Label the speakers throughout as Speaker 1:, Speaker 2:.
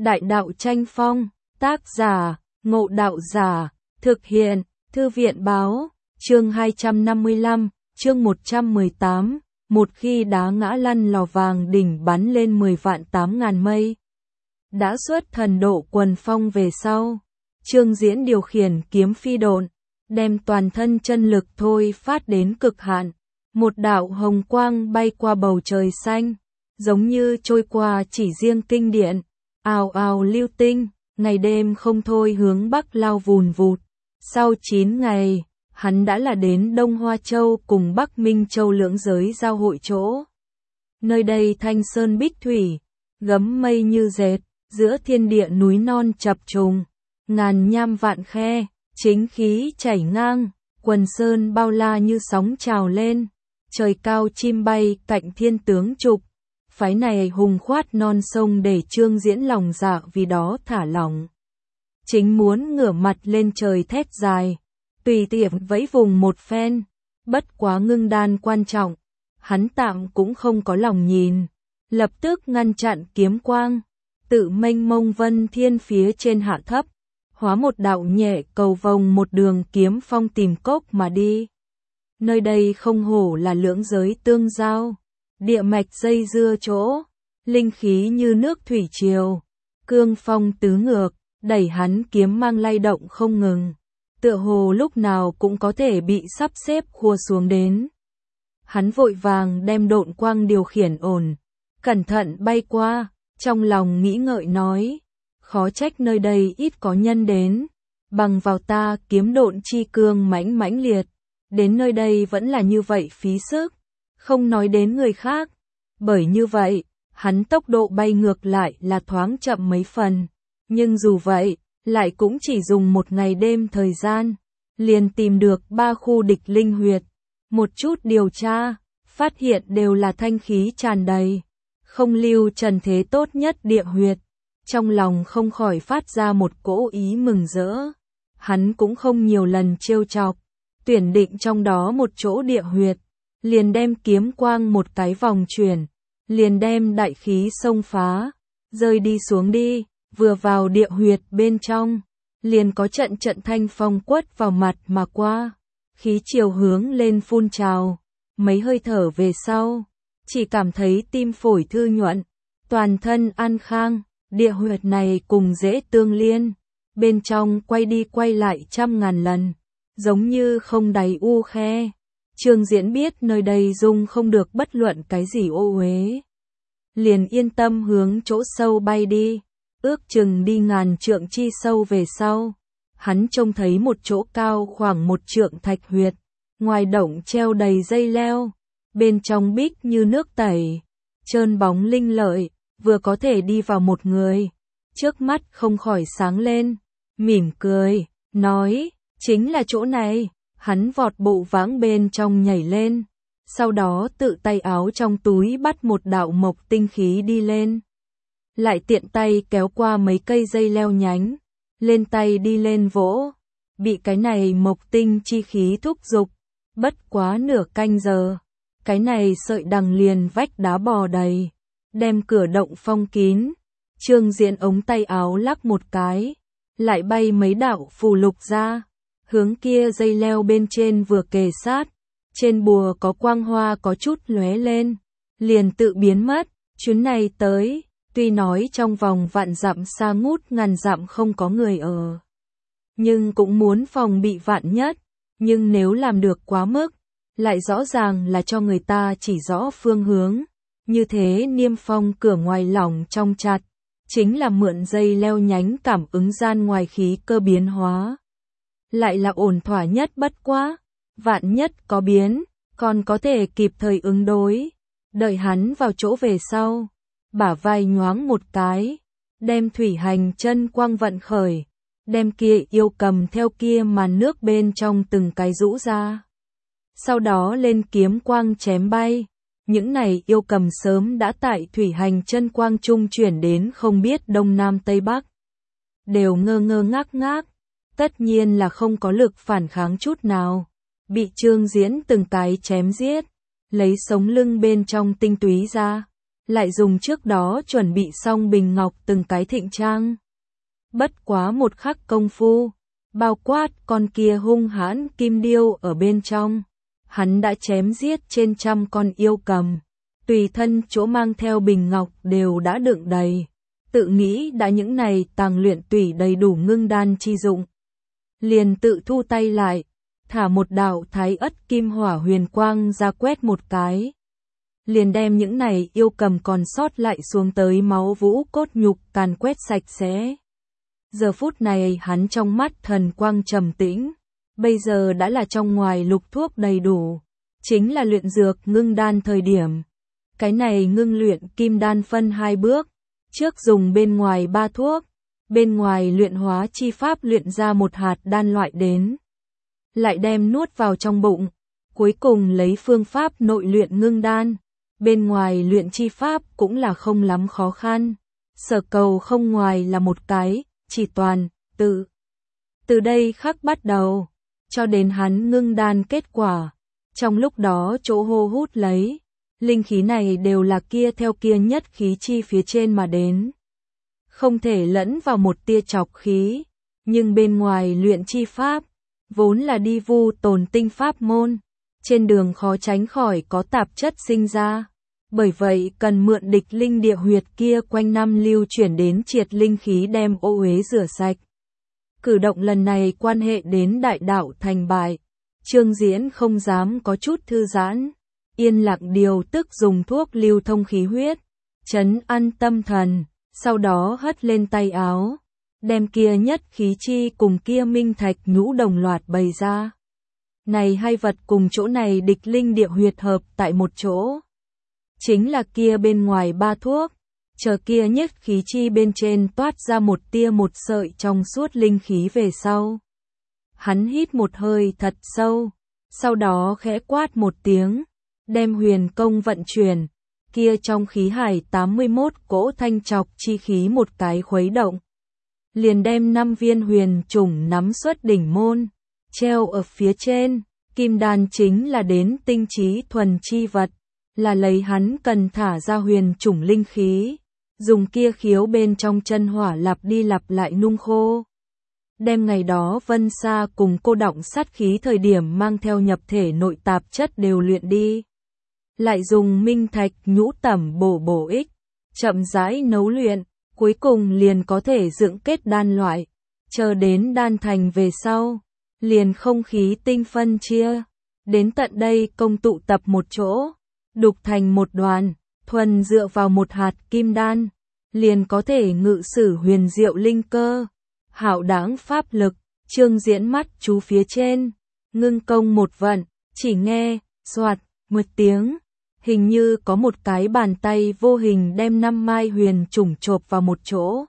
Speaker 1: Đại đạo tranh phong, tác giả, Ngộ Đạo Giả, thực hiện, Thư viện báo, chương 255, chương 118, một khi đá ngã lăn lò vàng đỉnh bắn lên 10 vạn 8 ngàn mây. Đã xuất thần độ quần phong về sau, Trương Diễn điều khiển kiếm phi độn, đem toàn thân chân lực thôi phát đến cực hạn. Một đạo hồng quang bay qua bầu trời xanh, giống như trôi qua chỉ riêng kinh điện, ào ào lưu tinh, ngày đêm không thôi hướng bắc lao vùn vụt. Sau 9 ngày, hắn đã là đến Đông Hoa Châu cùng Bắc Minh Châu lưỡng giới giao hội chỗ. Nơi đây thanh sơn bích thủy, gấm mây như dệt, giữa thiên địa núi non chập trùng, ngàn nham vạn khe, chính khí chảy ngang, quần sơn bao la như sóng trào lên. Trời cao chim bay cạnh thiên tướng trục, phái này hùng khoát non sông để Trương Diễn lòng dạ vì đó thả lỏng. Chính muốn ngửa mặt lên trời thét dài, tùy tiện vẫy vùng một phen, bất quá ngưng đan quan trọng, hắn tạm cũng không có lòng nhìn, lập tức ngăn chặn kiếm quang, tự mênh mông vân thiên phía trên hạ thấp, hóa một đạo nhẹ cầu vồng một đường kiếm phong tìm cốc mà đi. Nơi đây không hổ là lưỡng giới tương giao, địa mạch dây dưa chỗ, linh khí như nước thủy triều, cương phong tứ ngược, đẩy hắn kiếm mang lay động không ngừng, tựa hồ lúc nào cũng có thể bị sắp xếp khua xuống đến. Hắn vội vàng đem độn quang điều khiển ổn, cẩn thận bay qua, trong lòng nghĩ ngợi nói, khó trách nơi đây ít có nhân đến, bằng vào ta kiếm độn chi cương mãnh mãnh liệt. Đến nơi đây vẫn là như vậy phí sức, không nói đến người khác, bởi như vậy, hắn tốc độ bay ngược lại là thoáng chậm mấy phần, nhưng dù vậy, lại cũng chỉ dùng một ngày đêm thời gian, liền tìm được 3 khu địch linh huyệt, một chút điều tra, phát hiện đều là thanh khí tràn đầy, không lưu trần thế tốt nhất địa huyệt, trong lòng không khỏi phát ra một cỗ ý mừng rỡ, hắn cũng không nhiều lần trêu chọc. Tuyển định trong đó một chỗ địa huyệt, liền đem kiếm quang một cái vòng chuyển, liền đem đại khí xông phá, rơi đi xuống đi, vừa vào địa huyệt bên trong, liền có trận thanh phong quất vào mặt mà qua, khí chiều hướng lên phun trào, mấy hơi thở về sau, chỉ cảm thấy tim phổi thư nhuận, toàn thân an khang, địa huyệt này cùng dễ tương liên, bên trong quay đi quay lại trăm ngàn lần. Giống như không đáy u khe. Trương Diễn biết nơi đây dung không được bất luận cái gì ô uế. Liền yên tâm hướng chỗ sâu bay đi, ước chừng đi ngàn trượng chi sâu về sau. Hắn trông thấy một chỗ cao khoảng 1 trượng thạch huyệt, ngoài động treo đầy dây leo, bên trong bích như nước tẩy, trơn bóng linh lợi, vừa có thể đi vào một người. Trước mắt không khỏi sáng lên, mỉm cười, nói, chính là chỗ này, hắn vọt bộ vãng bên trong nhảy lên, sau đó tự tay áo trong túi bắt một đạo mộc tinh khí đi lên. Lại tiện tay kéo qua mấy cây dây leo nhánh, lên tay đi lên vỗ, bị cái này mộc tinh chi khí thúc giục, bất quá nửa canh giờ, cái này sợi đằng liền vách đá bò đầy, đem cửa động phong kín. Trương Diễn ống tay áo lắc một cái, lại bay mấy đạo phù lục ra. Hướng kia dây leo bên trên vừa kề sát, trên bùa có quang hoa có chút lóe lên, liền tự biến mất, chuyến này tới, tuy nói trong vòng vạn dặm xa ngút ngàn dặm không có người ở, nhưng cũng muốn phòng bị vạn nhất, nhưng nếu làm được quá mức, lại rõ ràng là cho người ta chỉ rõ phương hướng, như thế niêm phong cửa ngoài lỏng trong chặt, chính là mượn dây leo nhánh cảm ứng gian ngoài khí cơ biến hóa. Lại là ổn thỏa nhất bất quá, vạn nhất có biến, còn có thể kịp thời ứng đối. Đợi hắn vào chỗ về sau, bả vai nhoáng một cái, đem thủy hành chân quang vận khởi, đem kia yêu cầm theo kia màn nước bên trong từng cái rũ ra. Sau đó lên kiếm quang chém bay, những này yêu cầm sớm đã tại thủy hành chân quang trung chuyển đến không biết đông nam tây bắc. Đều ngơ ngơ ngác ngác. Tất nhiên là không có lực phản kháng chút nào, bị Trương Diễn từng cái chém giết, lấy sống lưng bên trong tinh túy ra, lại dùng trước đó chuẩn bị xong bình ngọc từng cái thịnh trang. Bất quá một khắc công phu, bao quát con kia hung hãn kim điêu ở bên trong, hắn đã chém giết trên trăm con yêu cầm, tùy thân chỗ mang theo bình ngọc đều đã đựng đầy, tự nghĩ đã những này tàng luyện tủy đầy đủ ngưng đan chi dụng. Liền tự thu tay lại, thả một đạo thái ất kim hỏa huyền quang ra quét một cái. Liền đem những này yêu cầm còn sót lại xuống tới máu vũ cốt nhục càn quét sạch sẽ. Giờ phút này hắn trong mắt thần quang trầm tĩnh, bây giờ đã là trong ngoài lục thuốc đầy đủ, chính là luyện dược ngưng đan thời điểm. Cái này ngưng luyện kim đan phân 2 bước, trước dùng bên ngoài 3 thuốc, bên ngoài luyện hóa chi pháp luyện ra một hạt đan loại đến, lại đem nuốt vào trong bụng, cuối cùng lấy phương pháp nội luyện ngưng đan, bên ngoài luyện chi pháp cũng là không lắm khó khăn, sở cầu không ngoài là một cái, chỉ toàn, từ đây khắc bắt đầu, cho đến hắn ngưng đan kết quả, trong lúc đó chỗ hô hút lấy, linh khí này đều là kia theo kia nhất khí chi phía trên mà đến. Không thể lẫn vào một tia trọc khí, nhưng bên ngoài luyện chi pháp, vốn là đi vu tồn tinh pháp môn, trên đường khó tránh khỏi có tạp chất sinh ra. Bởi vậy cần mượn địch linh địa huyệt kia quanh năm lưu chuyển đến triệt linh khí đem ô uế rửa sạch. Cử động lần này quan hệ đến đại đạo thành bại, Trương Diễn không dám có chút thư giãn, yên lặng điều tức dùng thuốc lưu thông khí huyết, trấn an tâm thần, sau đó hất lên tay áo, đem kia nhất khí chi cùng kia minh thạch nhũ đồng loạt bày ra. Này hai vật cùng chỗ này địch linh địa huyệt hợp tại một chỗ. Chính là kia bên ngoài 3 thuốc, chờ kia nhất khí chi bên trên toát ra một tia một sợi trong suốt linh khí về sau. Hắn hít một hơi thật sâu, sau đó khẽ quát một tiếng, đem huyền công vận chuyển, kia trong khí hải 81 cỗ thanh trọc chi khí một cái khuấy động. Liền đem 5 viên huyền trùng nắm xuất đỉnh môn, treo ở phía trên, kim đan chính là đến tinh trí thuần chi vật. Là lấy hắn cần thả ra huyền chủng linh khí, dùng kia khiếu bên trong chân hỏa lặp đi lặp lại nung khô. Đem ngày đó Vân Sa cùng cô động sát khí thời điểm mang theo nhập thể nội tạp chất đều luyện đi. Lại dùng minh thạch nhũ tẩm bổ ích, chậm rãi nấu luyện, cuối cùng liền có thể dựng kết đan loại. Chờ đến đan thành về sau, liền không khí tinh phân chia. Đến tận đây công tụ tập một chỗ. Đục thành một đoàn, thuần dựa vào một hạt kim đan, liền có thể ngự sử huyền diệu linh cơ, hạo đãng pháp lực. Trương Diễn mắt chú phía trên, ngưng công một vận, chỉ nghe, soạt, một tiếng, hình như có một cái bàn tay vô hình đem 5 mai huyền chủng chộp vào một chỗ.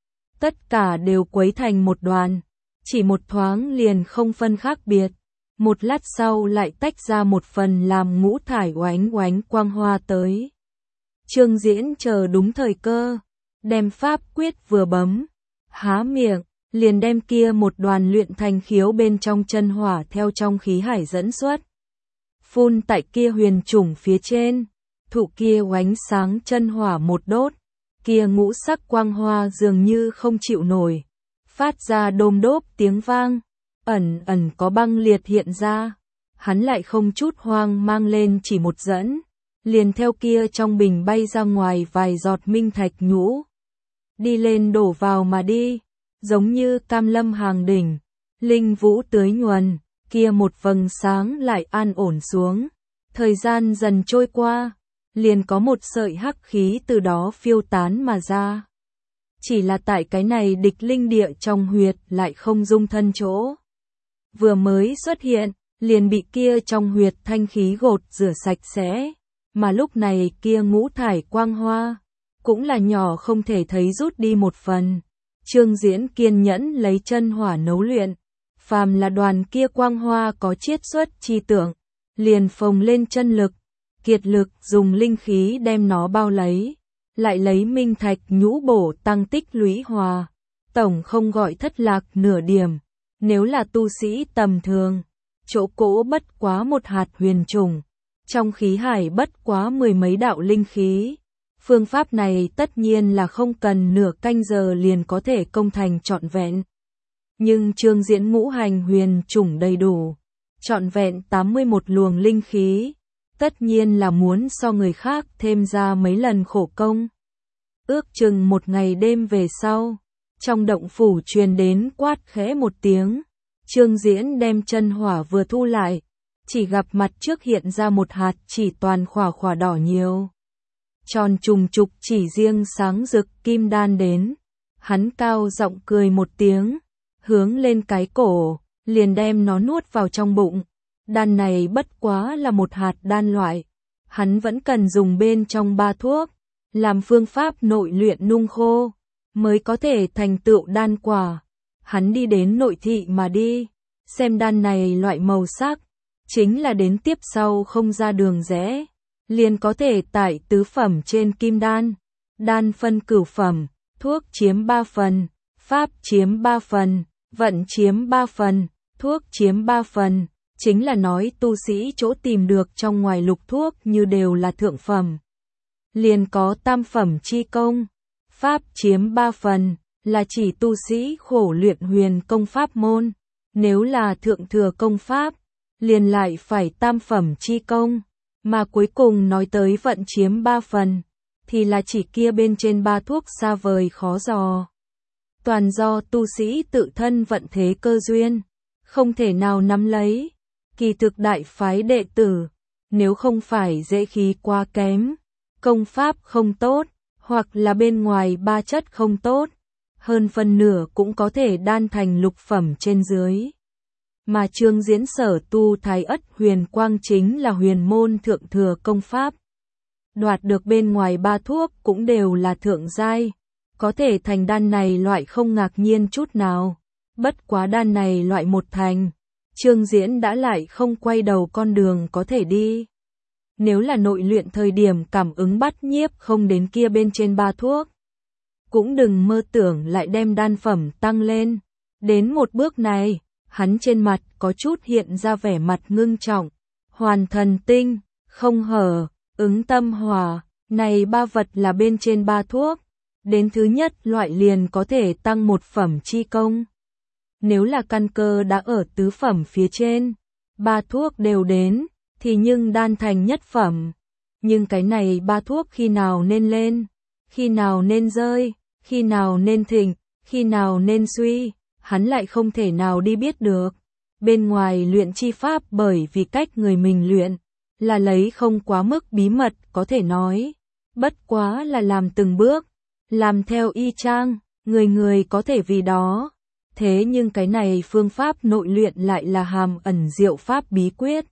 Speaker 1: Tất cả đều quấy thành một đoàn, chỉ một thoáng liền không phân khác biệt. Một lát sau lại tách ra một phần làm ngũ thải oánh oánh quang hoa tới. Trương Diễn chờ đúng thời cơ, đem pháp quyết vừa bấm, há miệng, liền đem kia một đoàn luyện thành khiếu bên trong chân hỏa theo trong khí hải dẫn xuất. Phun tại kia huyền chủng phía trên, thụ kia oánh sáng chân hỏa một đốt, kia ngũ sắc quang hoa dường như không chịu nổi, phát ra đôm đốp tiếng vang. Ẩn có băng liệt hiện ra, hắn lại không chút hoang mang lên chỉ một dẫn, liền theo kia trong bình bay ra ngoài vài giọt minh thạch nhũ. Đi lên đổ vào mà đi, giống như cam lâm hàng đỉnh, linh vũ tưới nhuần, kia một vầng sáng lại an ổn xuống. Thời gian dần trôi qua, liền có một sợi hắc khí từ đó phiêu tán mà ra. Chỉ là tại cái này địch linh địa trong huyệt lại không dung thân chỗ. Vừa mới xuất hiện, liền bị kia trong huyệt thanh khí gột rửa sạch sẽ, mà lúc này kia ngũ thải quang hoa, cũng là nhỏ không thể thấy rút đi một phần. Trương Diễn kiên nhẫn lấy chân hỏa nấu luyện, phàm là đoàn kia quang hoa có chiết xuất chi tưởng, liền phồng lên chân lực, kiệt lực dùng linh khí đem nó bao lấy, lại lấy minh thạch nhũ bổ tăng tích lũy hòa, tổng không gọi thất lạc nửa điểm. Nếu là tu sĩ tầm thường, chỗ cỗ bất quá một hạt huyền trùng, trong khí hải bất quá 10 mấy đạo linh khí, Phương pháp này tất nhiên là không cần nửa canh giờ liền có thể công thành trọn vẹn. Nhưng Trương Diễn ngũ hành huyền chủng đầy đủ, trọn vẹn 81 luồng linh khí, tất nhiên là muốn so người khác thêm ra mấy lần khổ công. Ước chừng một ngày đêm về sau, trong động phủ truyền đến quát khẽ một tiếng, Trương Diễn đem chân hỏa vừa thu lại, chỉ gặp mặt trước hiện ra một hạt chỉ toàn khỏa khỏa đỏ nhiều. Tròn trùng trục chỉ riêng sáng rực kim đan đến, hắn cao giọng cười một tiếng, hướng lên cái cổ, liền đem nó nuốt vào trong bụng. Đan này bất quá là một hạt đan loại, hắn vẫn cần dùng bên trong ba thuốc, làm phương pháp nội luyện nung khô, mới có thể thành tựu đan quả. Hắn đi đến nội thị mà đi, xem đan này loại màu sắc, chính là đến tiếp sau không ra đường rẽ, liền có thể tải tứ phẩm trên kim đan. Đan phân cửu phẩm, thuốc chiếm 3 phần, pháp chiếm 3 phần, vận chiếm 3 phần, thuốc chiếm 3 phần, chính là nói tu sĩ chỗ tìm được trong ngoài lục thuốc như đều là thượng phẩm. Liền có tam phẩm chi công, pháp chiếm 3 phần, là chỉ tu sĩ khổ luyện huyền công pháp môn, nếu là thượng thừa công pháp, liền lại phải tam phẩm chi công, mà cuối cùng nói tới vận chiếm 3 phần, thì là chỉ kia bên trên ba thuốc xa vời khó dò. Toàn do tu sĩ tự thân vận thế cơ duyên, không thể nào nắm lấy. Kỳ thực đại phái đệ tử, nếu không phải dễ khí quá kém, công pháp không tốt, hoặc là bên ngoài ba chất không tốt, hơn phân nửa cũng có thể đan thành lục phẩm trên dưới. Mà Trương Diễn sở tu Thái Ất Huyền Quang chính là huyền môn thượng thừa công pháp. Đoạt được bên ngoài ba thuốc cũng đều là thượng giai, có thể thành đan này loại không ngạc nhiên chút nào. Bất quá đan này loại một thành, Trương Diễn đã lại không quay đầu con đường có thể đi. Nếu là nội luyện thời điểm cảm ứng bắt nhiếp không đến kia bên trên ba thuốc, cũng đừng mơ tưởng lại đem đan phẩm tăng lên. Đến một bước này, hắn trên mặt có chút hiện ra vẻ mặt ngưng trọng. Hoàn thần tinh, không hở, ứng tâm hòa, này ba vật là bên trên ba thuốc. Đến thứ nhất loại liền có thể tăng một phẩm chi công. Nếu là căn cơ đã ở tứ phẩm phía trên, ba thuốc đều đến, thì nhưng đan thành nhất phẩm. Nhưng cái này ba thuốc khi nào nên lên, khi nào nên rơi, khi nào nên thịnh, khi nào nên suy, hắn lại không thể nào đi biết được. Bên ngoài luyện chi pháp bởi vì cách người mình luyện, là lấy không quá mức bí mật có thể nói. Bất quá là làm từng bước, làm theo y chang, người người có thể vì đó. Thế nhưng cái này phương pháp nội luyện lại là hàm ẩn diệu pháp bí quyết.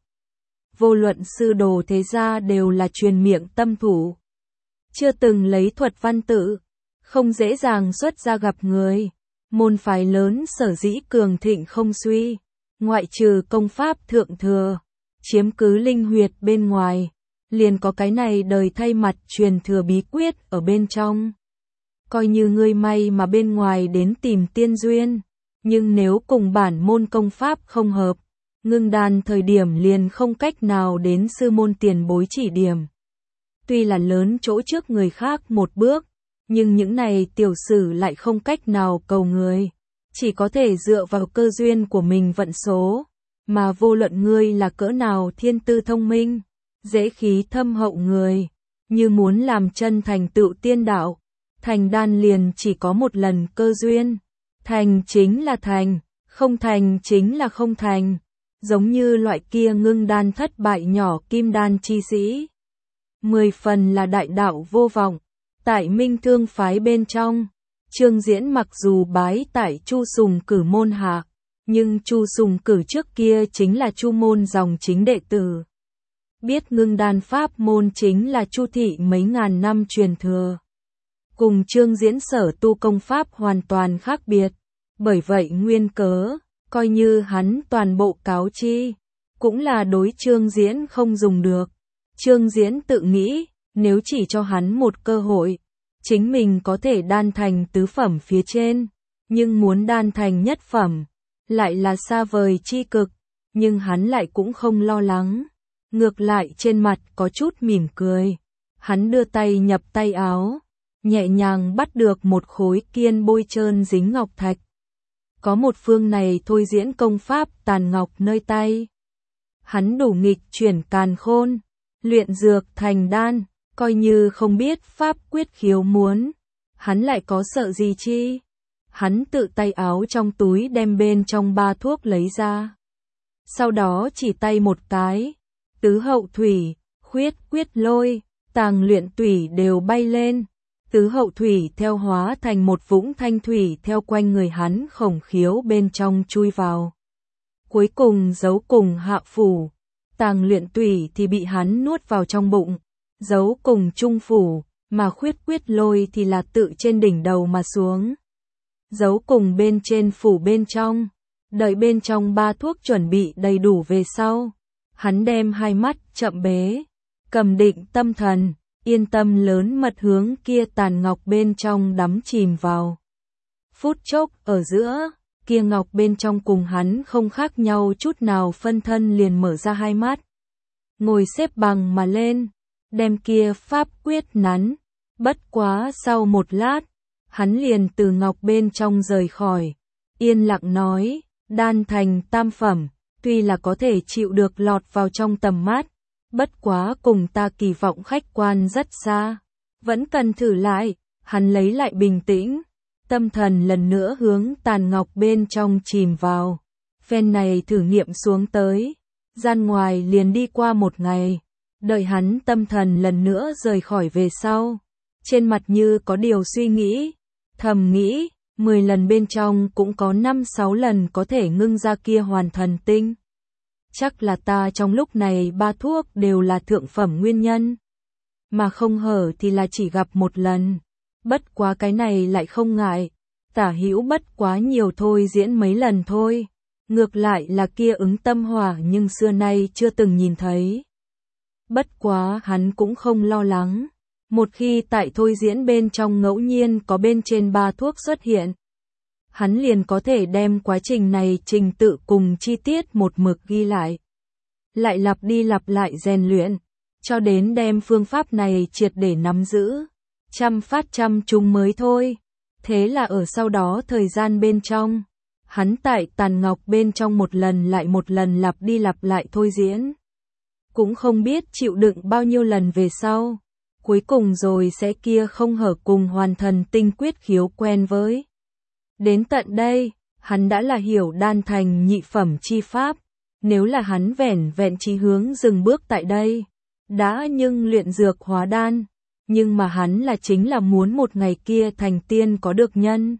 Speaker 1: Vô luận sư đồ thế gia đều là truyền miệng tâm thủ. Chưa từng lấy thuật văn tự, không dễ dàng xuất ra gặp người. Môn phái lớn sở dĩ cường thịnh không suy, ngoại trừ công pháp thượng thừa, chiếm cứ linh huyệt bên ngoài, liền có cái này đời thay mặt truyền thừa bí quyết ở bên trong. Coi như ngươi may mà bên ngoài đến tìm tiên duyên, nhưng nếu cùng bản môn công pháp không hợp, ngưng đan thời điểm liền không cách nào đến sư môn tiền bối chỉ điểm. Tuy là lớn chỗ trước người khác một bước, nhưng những này tiểu sử lại không cách nào cầu người, chỉ có thể dựa vào cơ duyên của mình vận số, mà vô luận ngươi là cỡ nào thiên tư thông minh, dễ khí thâm hậu người, như muốn làm chân thành tựu tiên đạo, thành đan liền chỉ có một lần cơ duyên, thành chính là thành, không thành chính là không thành, giống như loại kia ngưng đan thất bại nhỏ kim đan chi sĩ. 10 phần là đại đạo vô vọng. Tại Minh Thương phái bên trong, Trương Diễn mặc dù bái tại Chu Sùng Cử môn hạ, nhưng Chu Sùng Cử trước kia chính là Chu môn dòng chính đệ tử. Biết ngưng đan pháp môn chính là Chu thị mấy ngàn năm truyền thừa. Cùng Trương Diễn sở tu công pháp hoàn toàn khác biệt, bởi vậy nguyên cớ, coi như hắn toàn bộ cáo chi, cũng là đối Trương Diễn không dùng được. Trương Diễn tự nghĩ, nếu chỉ cho hắn một cơ hội, chính mình có thể đan thành tứ phẩm phía trên, nhưng muốn đan thành nhất phẩm, lại là xa vời chi cực, nhưng hắn lại cũng không lo lắng, ngược lại trên mặt có chút mỉm cười. Hắn đưa tay nhập tay áo, nhẹ nhàng bắt được một khối kiên bôi trơn dính ngọc thạch. Có một phương này thôi diễn công pháp tàn ngọc nơi tay. Hắn đủ nghịch chuyển càn khôn, luyện dược thành đan, coi như không biết pháp quyết khiếu muốn. Hắn lại có sợ gì chi? Hắn tự tay áo trong túi đem bên trong ba thuốc lấy ra. Sau đó chỉ tay một cái, tứ hậu thủy, khuyết quyết lôi, tàng luyện tủy đều bay lên. Tứ hậu thủy theo hóa thành một vũng thanh thủy theo quanh người hắn khổng khiếu bên trong chui vào. Cuối cùng giấu cùng hạ phủ, tàng luyện tủy thì bị hắn nuốt vào trong bụng, giấu cùng trung phủ, mà khuyết quyết lôi thì là tự trên đỉnh đầu mà xuống. Giấu cùng bên trên phủ bên trong, đợi bên trong ba thuốc chuẩn bị đầy đủ về sau. Hắn đem hai mắt chậm bế, cầm định tâm thần, yên tâm lớn mật hướng kia tàn ngọc bên trong đắm chìm vào. Phút chốc ở giữa, kia ngọc bên trong cùng hắn không khác nhau chút nào, phân thân liền mở ra hai mắt. Ngồi xếp bằng mà lên, đem kia pháp quyết nắn. Bất quá sau một lát, hắn liền từ ngọc bên trong rời khỏi. Yên lặng nói, đan thành tam phẩm, tuy là có thể chịu được lọt vào trong tầm mắt. Bất quá cùng ta kỳ vọng khách quan rất xa. Vẫn cần thử lại, hắn lấy lại bình tĩnh. Tâm thần lần nữa hướng tàn ngọc bên trong chìm vào. Phen này thử nghiệm xuống tới. Gian ngoài liền đi qua một ngày. Đợi hắn tâm thần lần nữa rời khỏi về sau. Trên mặt như có điều suy nghĩ. Thầm nghĩ, 10 lần bên trong cũng có 5-6 lần có thể ngưng ra kia hoàn thần tinh. Chắc là ta trong lúc này ba thuốc đều là thượng phẩm nguyên nhân. Mà không hở thì là chỉ gặp một lần. Bất quá cái này lại không ngại. Tả hữu bất quá nhiều thôi, diễn mấy lần thôi. Ngược lại là kia ứng tâm hỏa nhưng xưa nay chưa từng nhìn thấy. Bất quá hắn cũng không lo lắng. Một khi tại thôi diễn bên trong ngẫu nhiên có bên trên ba thuốc xuất hiện, hắn liền có thể đem quá trình này trình tự cùng chi tiết một mực ghi lại. Lại lặp đi lặp lại rèn luyện, cho đến đem phương pháp này triệt để nắm giữ. Trăm phát trăm trúng mới thôi. Thế là ở sau đó thời gian bên trong, hắn tại tàn ngọc bên trong một lần lại một lần lặp đi lặp lại thôi diễn. Cũng không biết chịu đựng bao nhiêu lần về sau. Cuối cùng rồi sẽ kia không hở cùng hoàn thần tinh quyết khiếu quen với. Đến tận đây, hắn đã là hiểu đan thành nhị phẩm chi pháp. Nếu là hắn vẻn vẹn chí hướng dừng bước tại đây, đã nhưng luyện dược hóa đan, nhưng mà hắn là chính là muốn một ngày kia thành tiên có được nhân.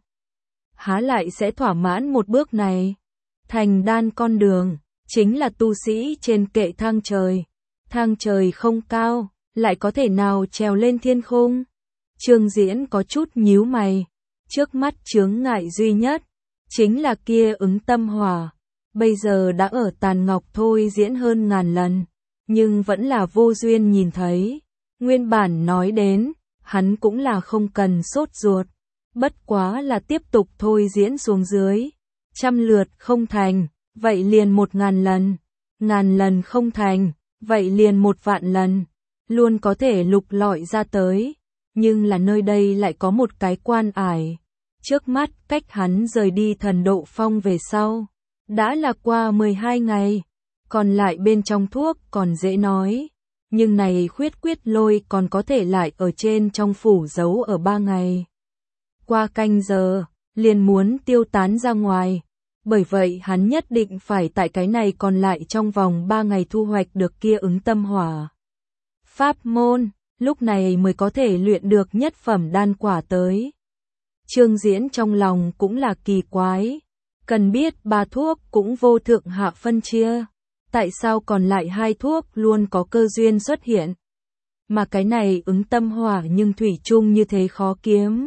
Speaker 1: Há lại sẽ thỏa mãn một bước này. Thành đan con đường, chính là tu sĩ trên kệ thang trời. Thang trời không cao, lại có thể nào trèo lên thiên khung? Trương Diễn có chút nhíu mày. Trước mắt chướng ngại duy nhất, chính là kia ứng tâm hỏa. Bây giờ đã ở tàn ngọc thôi diễn hơn ngàn lần, nhưng vẫn là vô duyên nhìn thấy. Nguyên bản nói đến, hắn cũng là không cần sốt ruột. Bất quá là tiếp tục thôi diễn xuống dưới. 100 lượt không thành, vậy liền 1000 lần. 1000 lần không thành, vậy liền 1.000.000 lần. Luôn có thể lục lọi ra tới. Nhưng là nơi đây lại có một cái quan ải. Trước mắt cách hắn rời đi Thần Độ Phong về sau, đã là qua 12 ngày. Còn lại bên trong thuốc còn dễ nói. Nhưng này khuyết quyết lôi còn có thể lại ở trên trong phủ giấu ở 3 ngày. Qua canh giờ, liền muốn tiêu tán ra ngoài. Bởi vậy hắn nhất định phải tại cái này còn lại trong vòng 3 ngày thu hoạch được kia ứng tâm hỏa. Pháp môn, lúc này mới có thể luyện được nhất phẩm đan quả tới. Trương Diễn trong lòng cũng là kỳ quái. Cần biết ba thuốc cũng vô thượng hạ phân chia. Tại sao còn lại 2 thuốc luôn có cơ duyên xuất hiện? Mà cái này ứng tâm hỏa nhưng thủy chung như thế khó kiếm.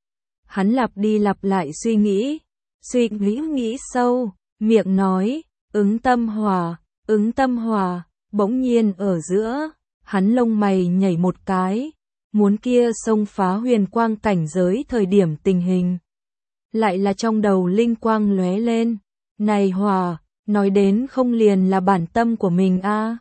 Speaker 1: Hắn lặp đi lặp lại suy nghĩ sâu, miệng nói, ứng tâm hỏa, bỗng nhiên ở giữa, hắn lông mày nhảy một cái, muốn kia xông phá huyền quang cảnh giới thời điểm tình hình. Lại là trong đầu linh quang lóe lên, này hỏa, nói đến không liền là bản tâm của mình a?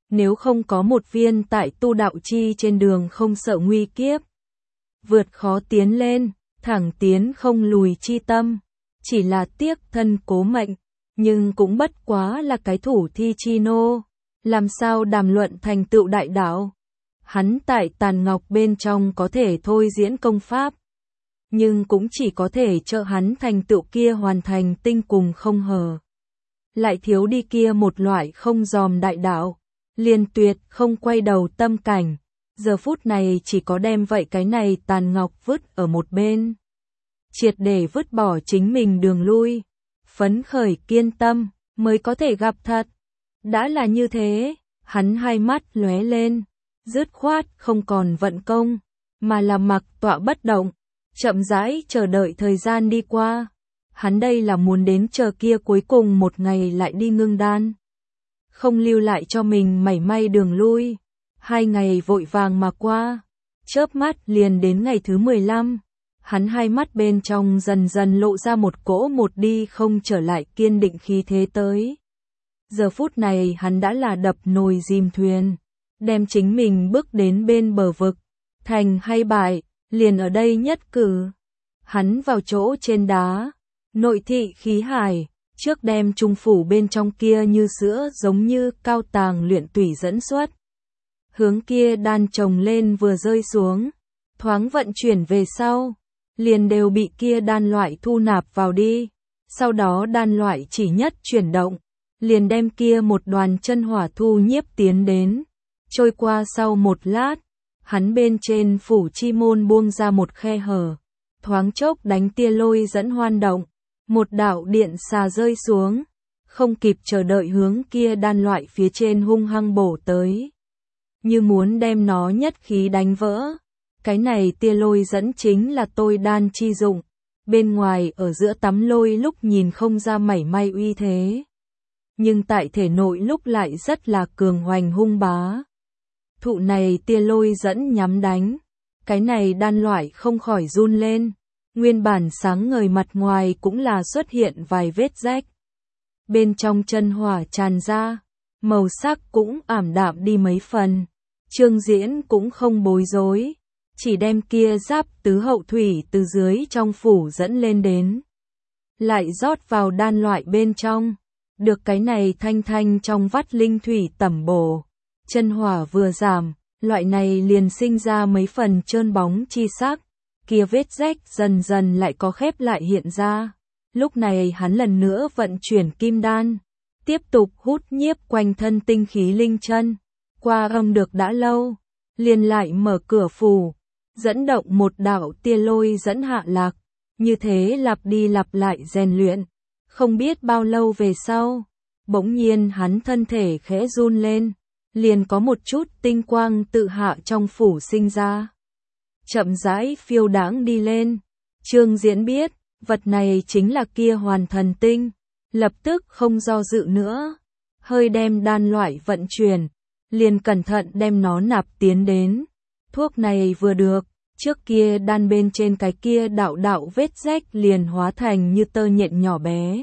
Speaker 1: Nếu không có một viên tại tu đạo chi trên đường không sợ nguy kiếp, vượt khó tiến lên, thẳng tiến không lùi chi tâm, chỉ là tiếc thân cố mệnh, nhưng cũng bất quá là cái thủ thi chi nô, làm sao đàm luận thành tựu đại đạo. Hắn tại tàn ngọc bên trong có thể thôi diễn công pháp, nhưng cũng chỉ có thể trợ hắn thành tựu kia hoàn thành tinh cùng không hờ. Lại thiếu đi kia một loại không dòm đại đạo, liền tuyệt không quay đầu tâm cảnh, giờ phút này chỉ có đem vậy cái này tàn ngọc vứt ở một bên. Triệt để vứt bỏ chính mình đường lui, phấn khởi kiên tâm, mới có thể gặp thật. Đã là như thế, hắn hai mắt lóe lên, dứt khoát không còn vận công, mà là mặc tọa bất động, chậm rãi chờ đợi thời gian đi qua. Hắn đây là muốn đến chờ kia cuối cùng một ngày lại đi ngưng đan, không lưu lại cho mình mảy may đường lui. 2 ngày vội vàng mà qua, chớp mắt liền đến ngày thứ 15. Hắn hai mắt bên trong dần dần lộ ra một cỗ một đi không trở lại kiên định khí thế tới. Giờ phút này hắn đã là đập nồi dìm thuyền, đem chính mình bước đến bên bờ vực, thành hay bại, liền ở đây nhất cử. Hắn vào chỗ trên đá, nội thị khí hải, trước đem trung phủ bên trong kia như sữa giống như cao tàng luyện tủy dẫn xuất. Hướng kia đan trồng lên vừa rơi xuống, thoáng vận chuyển về sau, liền đều bị kia đan loại thu nạp vào đi. Sau đó đan loại chỉ nhất chuyển động, liền đem kia một đoàn chân hỏa thu nhiếp tiến đến. Trôi qua sau một lát, hắn bên trên phủ chi môn buông ra một khe hở, thoáng chốc đánh tia lôi dẫn hoan động, một đạo điện xà rơi xuống, không kịp chờ đợi hướng kia đan loại phía trên hung hăng bổ tới, như muốn đem nó nhất khí đánh vỡ. Cái này tia lôi dẫn chính là tôi đan chi dụng, bên ngoài ở giữa tắm lôi lúc nhìn không ra mảy may uy thế, nhưng tại thể nội lúc lại rất là cường hoành hung bá. Thụ này tia lôi dẫn nhắm đánh, cái này đan loại không khỏi run lên, nguyên bản sáng ngời mặt ngoài cũng là xuất hiện vài vết rách. Bên trong chân hỏa tràn ra, màu sắc cũng ảm đạm đi mấy phần. Trương Diễn cũng không bối rối, chỉ đem kia giáp tứ hậu thủy từ dưới trong phủ dẫn lên đến, lại rót vào đan loại bên trong, được cái này thanh thanh trong vắt linh thủy tẩm bổ, chân hỏa vừa giảm, loại này liền sinh ra mấy phần trơn bóng chi sắc, kia vết rách dần dần lại có khép lại hiện ra. Lúc này hắn lần nữa vận chuyển kim đan, tiếp tục hút nhiếp quanh thân tinh khí linh chân, qua âm được đã lâu, liền lại mở cửa phủ, dẫn động một đạo tia lôi dẫn hạ lạc, như thế lặp đi lặp lại rèn luyện. Không biết bao lâu về sau, bỗng nhiên hắn thân thể khẽ run lên, liền có một chút tinh quang tự hạ trong phủ sinh ra, chậm rãi phiêu đãng đi lên. Trương Diễn biết, vật này chính là kia hoàn thần tinh, lập tức không do dự nữa, hơi đem đan loại vận chuyển, liền cẩn thận đem nó nạp tiến đến. Thuốc này vừa được, trước kia đan bên trên cái kia đạo đạo vết rách liền hóa thành như tơ nhện nhỏ bé.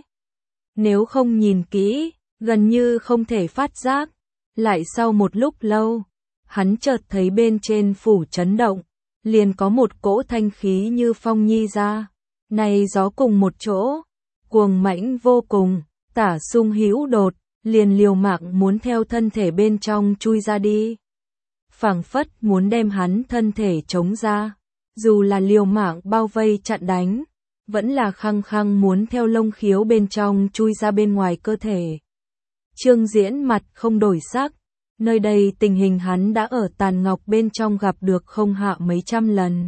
Speaker 1: Nếu không nhìn kỹ, gần như không thể phát giác. Lại sau một lúc lâu, hắn chợt thấy bên trên phủ chấn động, liền có một cỗ thanh khí như phong nhi ra. Này gió cùng một chỗ, cuồng mãnh vô cùng, tả xung hữu đột, liền liều mạng muốn theo thân thể bên trong chui ra đi. Phảng phất muốn đem hắn thân thể chống ra, dù là liều mạng bao vây chặn đánh, vẫn là khăng khăng muốn theo lông khiếu bên trong chui ra bên ngoài cơ thể. Trương Diễn mặt không đổi sắc, nơi đây tình hình hắn đã ở tàn ngọc bên trong gặp được không hạ mấy trăm lần.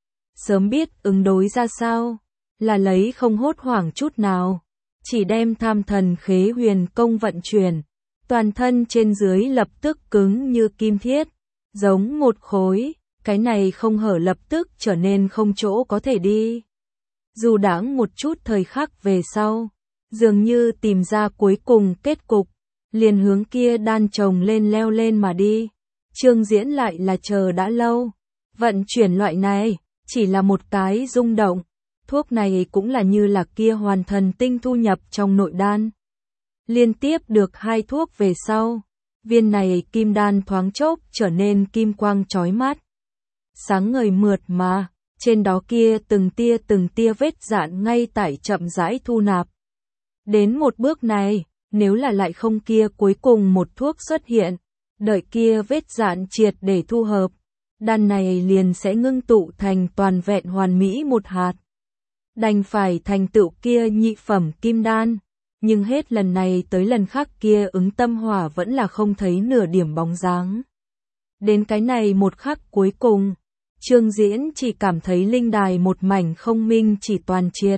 Speaker 1: Sớm biết ứng đối ra sao, là lấy không hốt hoảng chút nào, chỉ đem tham thần khế huyền công vận chuyển, toàn thân trên dưới lập tức cứng như kim thiết, giống một khối, cái này không hở lập tức trở nên không chỗ có thể đi. Dù đãng một chút thời khắc về sau, dường như tìm ra cuối cùng kết cục, liền hướng kia đan chồng lên leo lên mà đi. Trương Diễn lại là chờ đã lâu, vận chuyển loại này, chỉ là một cái rung động, thuốc này cũng là như là kia hoàn thần tinh thu nhập trong nội đan. Liên tiếp được 2 thuốc về sau, viên này kim đan thoáng chốc trở nên kim quang chói mắt. Sáng ngời mượt mà, trên đó kia từng tia vết dạn ngay tại chậm rãi thu nạp. Đến một bước này, nếu là lại không kia cuối cùng một thuốc xuất hiện, đợi kia vết dạn triệt để thu hợp, đan này liền sẽ ngưng tụ thành toàn vẹn hoàn mỹ một hạt. Đành phải thành tựu kia nhị phẩm kim đan, nhưng hết lần này tới lần khác kia ứng tâm hỏa vẫn là không thấy nửa điểm bóng dáng. Đến cái này một khắc cuối cùng, Trương Diễn chỉ cảm thấy linh đài một mảnh không minh chỉ toàn triệt.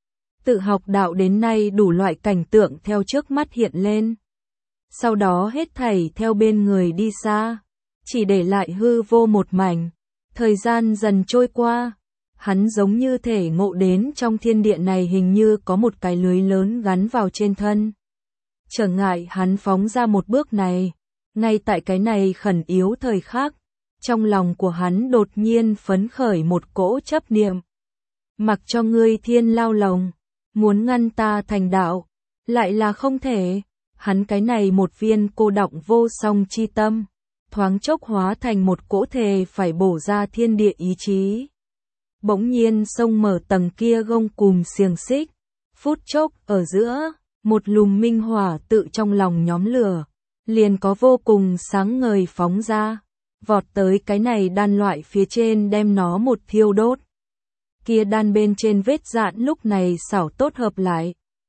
Speaker 1: Tự học đạo đến nay đủ loại cảnh tượng theo trước mắt hiện lên. Sau đó hết thảy theo bên người đi xa, chỉ để lại hư vô một mảnh. Thời gian dần trôi qua, hắn giống như thể ngộ đến trong thiên địa này hình như có một cái lưới lớn gắn vào trên thân. Trở ngại hắn phóng ra một bước này, ngay tại cái này khẩn yếu thời khắc, trong lòng của hắn đột nhiên phấn khởi một cỗ chấp niệm. Mặc cho ngươi thiên lao lồng, muốn ngăn ta thành đạo, lại là không thể. Hắn cái này một viên cô đọng vô song chi tâm, thoáng chốc hóa thành một cỗ thề phải bổ ra thiên địa ý chí. Bỗng nhiên sông mở tầng kia gông cùm xiềng xích, phút chốc ở giữa, một lùm minh hỏa tự trong lòng nhóm lửa, liền có vô cùng sáng ngời phóng ra, vọt tới cái này đan loại phía trên đem nó một thiêu đốt. Kia đan bên trên vết dạn lúc này xảo tốt hợp lại.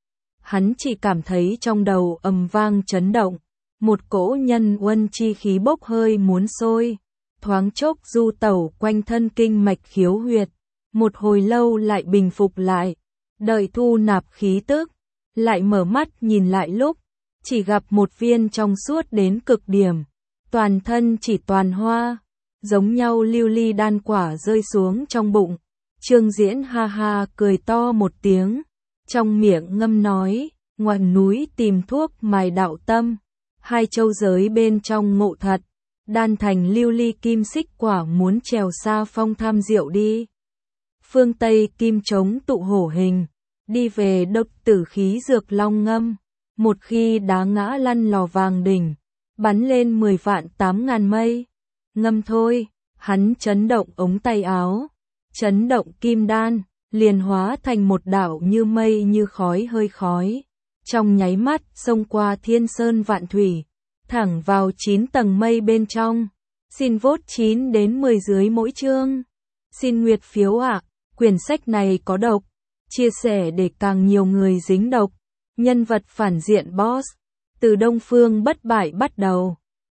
Speaker 1: Hắn chỉ cảm thấy trong đầu ầm vang chấn động, một cỗ nhân uân chi khí bốc hơi muốn sôi, thoáng chốc du tẩu quanh thân kinh mạch khiếu huyệt, một hồi lâu lại bình phục lại, đợi thu nạp khí tức, lại mở mắt nhìn lại lúc, chỉ gặp một viên trong suốt đến cực điểm, toàn thân chỉ toàn hoa, giống nhau lưu ly đan quả rơi xuống trong bụng. Trương Diễn ha ha cười to một tiếng, trong miệng ngâm nói, ngoằn núi tìm thuốc mài đạo tâm, hai châu giới bên trong ngộ thật, đan thành lưu ly kim xích quả muốn trèo xa phong tham diệu đi. Phương Tây kim trống tụ hổ hình, đi về độc tử khí dược long ngâm, một khi đá ngã lăn lò vàng đỉnh, bắn lên 10 vạn 8.000 mây. Ngâm thôi, hắn chấn động ống tay áo, chấn động kim đan, liền hóa thành một đảo như mây như khói hơi khói. Trong nháy mắt xông qua thiên sơn vạn thủy, thẳng vào 9 tầng mây bên trong. Xin vote 9 đến 10 dưới mỗi chương. Xin nguyệt phiếu ạ, quyển sách này có độc. Chia sẻ để càng nhiều người dính độc. Nhân vật phản diện boss, từ Đông Phương bất bại bắt đầu.